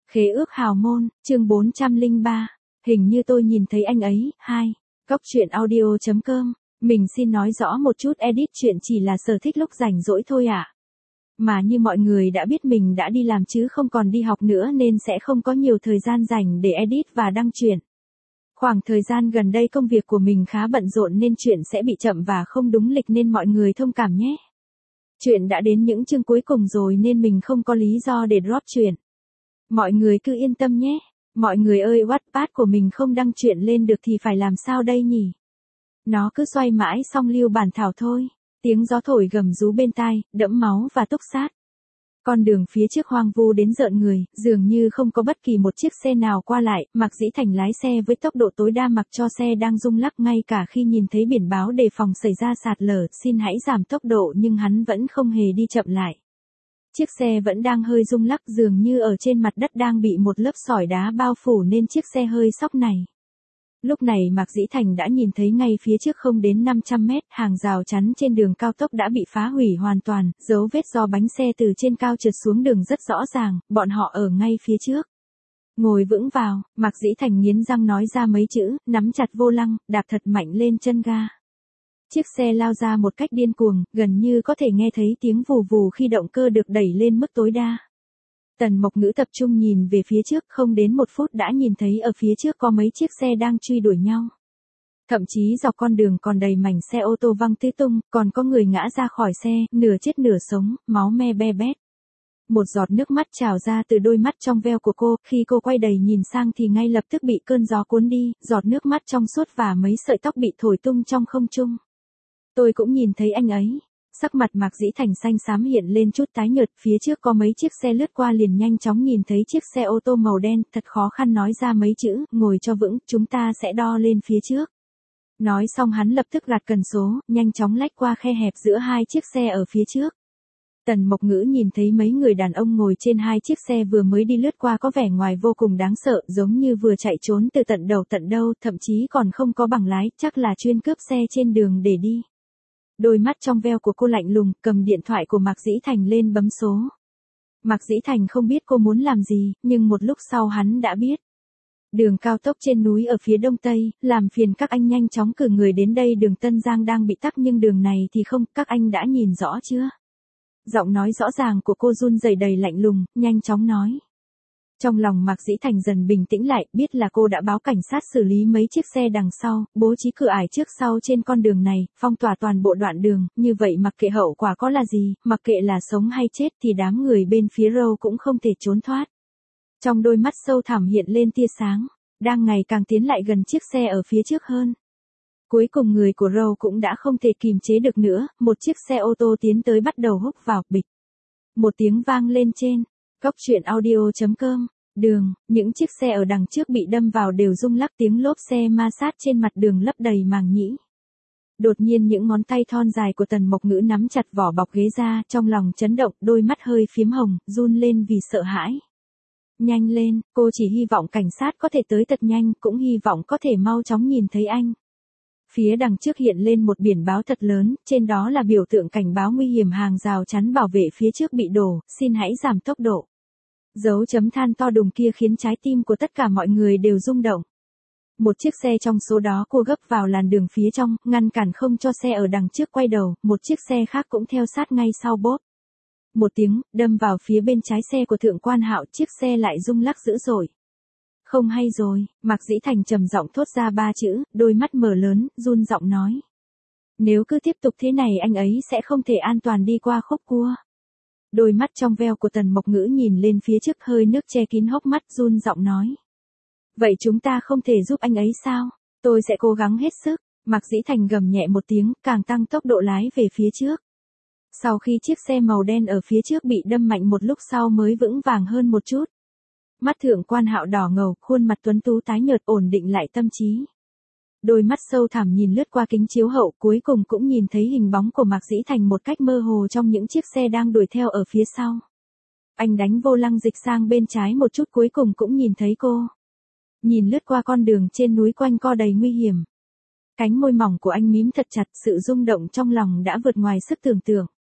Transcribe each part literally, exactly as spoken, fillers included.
Khế ước hào môn, chương bốn trăm lẻ ba. Hình như tôi nhìn thấy anh ấy. Hai. Góc truyện audio chấm com. Mình xin nói rõ một chút, edit truyện chỉ là sở thích lúc rảnh rỗi thôi ạ. À. Mà như mọi người đã biết, mình đã đi làm chứ không còn đi học nữa nên sẽ không có nhiều thời gian rảnh để edit và đăng truyện. Khoảng thời gian gần đây công việc của mình khá bận rộn nên truyện sẽ bị chậm và không đúng lịch, nên mọi người thông cảm nhé. Truyện đã đến những chương cuối cùng rồi nên mình không có lý do để drop truyện. Mọi người cứ yên tâm nhé. Mọi người ơi, Wattpad của mình không đăng truyện lên được thì phải làm sao đây nhỉ? Nó cứ xoay mãi xong lưu bản thảo thôi. Tiếng gió thổi gầm rú bên tai, đẫm máu và túc sát. Con đường phía trước hoang vu đến rợn người, dường như không có bất kỳ một chiếc xe nào qua lại. Mạc Dĩ Thành lái xe với tốc độ tối đa mặc cho xe đang rung lắc, ngay cả khi nhìn thấy biển báo đề phòng xảy ra sạt lở, xin hãy giảm tốc độ, nhưng hắn vẫn không hề đi chậm lại. Chiếc xe vẫn đang hơi rung lắc, dường như ở trên mặt đất đang bị một lớp sỏi đá bao phủ nên chiếc xe hơi sóc này. Lúc này Mạc Dĩ Thành đã nhìn thấy ngay phía trước không đến năm trăm mét, hàng rào chắn trên đường cao tốc đã bị phá hủy hoàn toàn, dấu vết do bánh xe từ trên cao trượt xuống đường rất rõ ràng, bọn họ ở ngay phía trước. Ngồi vững vào, Mạc Dĩ Thành nghiến răng nói ra mấy chữ, nắm chặt vô lăng, đạp thật mạnh lên chân ga. Chiếc xe lao ra một cách điên cuồng, gần như có thể nghe thấy tiếng vù vù khi động cơ được đẩy lên mức tối đa. Tần Mộc Ngữ tập trung nhìn về phía trước, không đến một phút đã nhìn thấy ở phía trước có mấy chiếc xe đang truy đuổi nhau. Thậm chí dọc con đường còn đầy mảnh xe ô tô văng tứ tung, còn có người ngã ra khỏi xe, nửa chết nửa sống, máu me be bét. Một giọt nước mắt trào ra từ đôi mắt trong veo của cô, khi cô quay đầy nhìn sang thì ngay lập tức bị cơn gió cuốn đi, giọt nước mắt trong suốt và mấy sợi tóc bị thổi tung trong không trung. Tôi cũng nhìn thấy anh ấy. Sắc mặt Mạc Dĩ Thành xanh xám hiện lên chút tái nhợt, phía trước có mấy chiếc xe lướt qua liền nhanh chóng nhìn thấy chiếc xe ô tô màu đen, thật khó khăn nói ra mấy chữ, ngồi cho vững, chúng ta sẽ đo lên phía trước. Nói xong hắn lập tức gạt cần số, nhanh chóng lách qua khe hẹp giữa hai chiếc xe ở phía trước. Tần Mộc Ngữ nhìn thấy mấy người đàn ông ngồi trên hai chiếc xe vừa mới đi lướt qua có vẻ ngoài vô cùng đáng sợ, giống như vừa chạy trốn từ tận đầu tận đâu, thậm chí còn không có bằng lái, chắc là chuyên cướp xe trên đường để đi. Đôi mắt trong veo của cô lạnh lùng, cầm điện thoại của Mạc Dĩ Thành lên bấm số. Mạc Dĩ Thành không biết cô muốn làm gì, nhưng một lúc sau hắn đã biết. Đường cao tốc trên núi ở phía đông tây, làm phiền các anh nhanh chóng cử người đến đây, đường Tân Giang đang bị tắc nhưng đường này thì không, các anh đã nhìn rõ chưa? Giọng nói rõ ràng của cô run rẩy đầy lạnh lùng, nhanh chóng nói. Trong lòng Mạc Dĩ Thành dần bình tĩnh lại, biết là cô đã báo cảnh sát xử lý mấy chiếc xe đằng sau, bố trí cửa ải trước sau trên con đường này, phong tỏa toàn bộ đoạn đường, như vậy mặc kệ hậu quả có là gì, mặc kệ là sống hay chết thì đám người bên phía Row cũng không thể trốn thoát. Trong đôi mắt sâu thẳm hiện lên tia sáng, đang ngày càng tiến lại gần chiếc xe ở phía trước hơn. Cuối cùng người của Row cũng đã không thể kìm chế được nữa, một chiếc xe ô tô tiến tới bắt đầu húc vào, bịch. Một tiếng vang lên trên. Góc truyện audio chấm com. Đường, những chiếc xe ở đằng trước bị đâm vào đều rung lắc, tiếng lốp xe ma sát trên mặt đường lấp đầy màng nhĩ. Đột nhiên những ngón tay thon dài của Tần Mộc Ngữ nắm chặt vỏ bọc ghế ra, trong lòng chấn động, đôi mắt hơi phiếm hồng, run lên vì sợ hãi. Nhanh lên, cô chỉ hy vọng cảnh sát có thể tới thật nhanh, cũng hy vọng có thể mau chóng nhìn thấy anh. Phía đằng trước hiện lên một biển báo thật lớn, trên đó là biểu tượng cảnh báo nguy hiểm, hàng rào chắn bảo vệ phía trước bị đổ, xin hãy giảm tốc độ. Dấu chấm than to đùng kia khiến trái tim của tất cả mọi người đều rung động. Một chiếc xe trong số đó cua gấp vào làn đường phía trong, ngăn cản không cho xe ở đằng trước quay đầu, một chiếc xe khác cũng theo sát ngay sau, bốp. Một tiếng, đâm vào phía bên trái xe của Thượng Quan Hạo, chiếc xe lại rung lắc dữ dội. Không hay rồi, Mạc Dĩ Thành trầm giọng thốt ra ba chữ, đôi mắt mở lớn, run giọng nói. Nếu cứ tiếp tục thế này anh ấy sẽ không thể an toàn đi qua khúc cua. Đôi mắt trong veo của Tần Mộc Ngữ nhìn lên phía trước, hơi nước che kín hốc mắt, run giọng nói. Vậy chúng ta không thể giúp anh ấy sao? Tôi sẽ cố gắng hết sức. Mạc Dĩ Thành gầm nhẹ một tiếng, càng tăng tốc độ lái về phía trước. Sau khi chiếc xe màu đen ở phía trước bị đâm mạnh một lúc sau mới vững vàng hơn một chút. Mắt Thượng Quan Hạo đỏ ngầu, khuôn mặt tuấn tú tái nhợt, ổn định lại tâm trí. Đôi mắt sâu thẳm nhìn lướt qua kính chiếu hậu, cuối cùng cũng nhìn thấy hình bóng của Mạc Dĩ Thành một cách mơ hồ trong những chiếc xe đang đuổi theo ở phía sau. Anh đánh vô lăng dịch sang bên trái một chút, cuối cùng cũng nhìn thấy cô. Nhìn lướt qua con đường trên núi quanh co đầy nguy hiểm. Cánh môi mỏng của anh mím thật chặt, sự rung động trong lòng đã vượt ngoài sức tưởng tượng.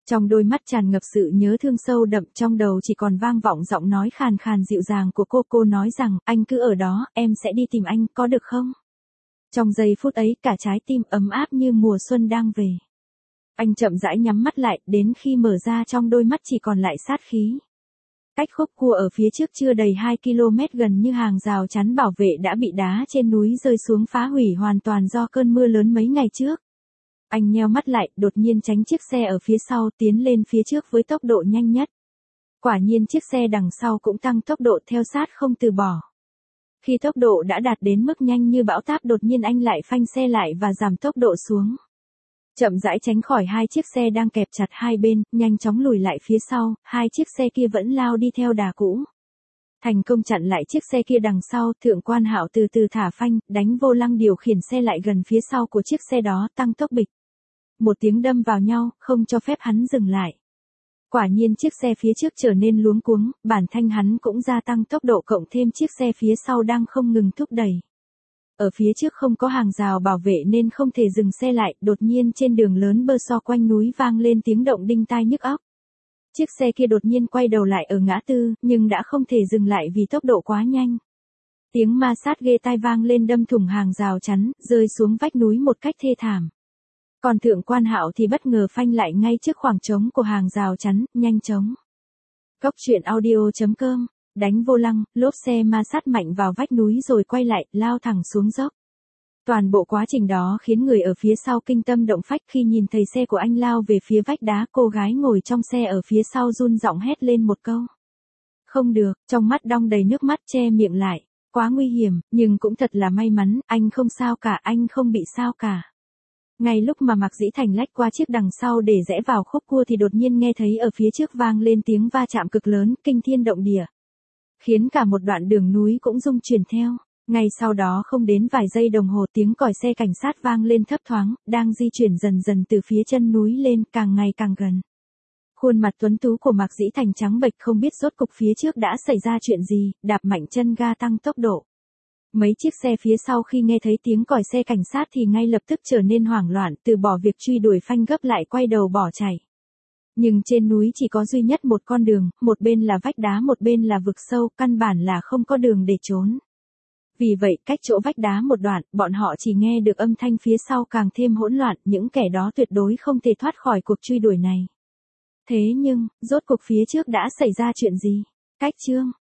Trong đôi mắt tràn ngập sự nhớ thương sâu đậm, trong đầu chỉ còn vang vọng giọng nói khàn khàn dịu dàng của cô. Cô nói rằng, anh cứ ở đó, em sẽ đi tìm anh, có được không? Trong giây phút ấy, cả trái tim ấm áp như mùa xuân đang về. Anh chậm rãi nhắm mắt lại, đến khi mở ra trong đôi mắt chỉ còn lại sát khí. Cách khúc cua ở phía trước chưa đầy hai ki lô mét, gần như hàng rào chắn bảo vệ đã bị đá trên núi rơi xuống phá hủy hoàn toàn do cơn mưa lớn mấy ngày trước. Anh nheo mắt lại, đột nhiên tránh chiếc xe ở phía sau, tiến lên phía trước với tốc độ nhanh nhất. Quả nhiên chiếc xe đằng sau cũng tăng tốc độ theo sát không từ bỏ. Khi tốc độ đã đạt đến mức nhanh như bão táp, đột nhiên anh lại phanh xe lại và giảm tốc độ xuống. Chậm rãi tránh khỏi hai chiếc xe đang kẹp chặt hai bên, nhanh chóng lùi lại phía sau, hai chiếc xe kia vẫn lao đi theo đà cũ. Thành công chặn lại chiếc xe kia đằng sau, Thượng Quan Hạo từ từ thả phanh, đánh vô lăng điều khiển xe lại gần phía sau của chiếc xe đó, tăng tốc bịch. Một tiếng đâm vào nhau, không cho phép hắn dừng lại. Quả nhiên chiếc xe phía trước trở nên luống cuống, bản thân hắn cũng gia tăng tốc độ cộng thêm chiếc xe phía sau đang không ngừng thúc đẩy. Ở phía trước không có hàng rào bảo vệ nên không thể dừng xe lại, đột nhiên trên đường lớn bơ so quanh núi vang lên tiếng động đinh tai nhức óc. Chiếc xe kia đột nhiên quay đầu lại ở ngã tư, nhưng đã không thể dừng lại vì tốc độ quá nhanh. Tiếng ma sát ghê tai vang lên đâm thủng hàng rào chắn, rơi xuống vách núi một cách thê thảm. Còn Thượng Quan Hạo thì bất ngờ phanh lại ngay trước khoảng trống của hàng rào chắn, nhanh chóng. Cốc truyện audio chấm com, đánh vô lăng, lốp xe ma sát mạnh vào vách núi rồi quay lại, lao thẳng xuống dốc. Toàn bộ quá trình đó khiến người ở phía sau kinh tâm động phách. Khi nhìn thấy xe của anh lao về phía vách đá, cô gái ngồi trong xe ở phía sau run giọng hét lên một câu. Không được, trong mắt đong đầy nước mắt, che miệng lại. Quá nguy hiểm, nhưng cũng thật là may mắn, anh không sao cả, anh không bị sao cả. Ngay lúc mà Mạc Dĩ Thành lách qua chiếc đằng sau để rẽ vào khúc cua thì đột nhiên nghe thấy ở phía trước vang lên tiếng va chạm cực lớn, kinh thiên động địa. Khiến cả một đoạn đường núi cũng rung chuyển theo. Ngay sau đó không đến vài giây đồng hồ, tiếng còi xe cảnh sát vang lên thấp thoáng, đang di chuyển dần dần từ phía chân núi lên, càng ngày càng gần. Khuôn mặt tuấn tú của Mạc Dĩ Thành trắng bệch, không biết rốt cục phía trước đã xảy ra chuyện gì, đạp mạnh chân ga tăng tốc độ. Mấy chiếc xe phía sau khi nghe thấy tiếng còi xe cảnh sát thì ngay lập tức trở nên hoảng loạn, từ bỏ việc truy đuổi phanh gấp lại quay đầu bỏ chạy. Nhưng trên núi chỉ có duy nhất một con đường, một bên là vách đá một bên là vực sâu, căn bản là không có đường để trốn. Vì vậy, cách chỗ vách đá một đoạn, bọn họ chỉ nghe được âm thanh phía sau càng thêm hỗn loạn, những kẻ đó tuyệt đối không thể thoát khỏi cuộc truy đuổi này. Thế nhưng, rốt cuộc phía trước đã xảy ra chuyện gì? Cách chương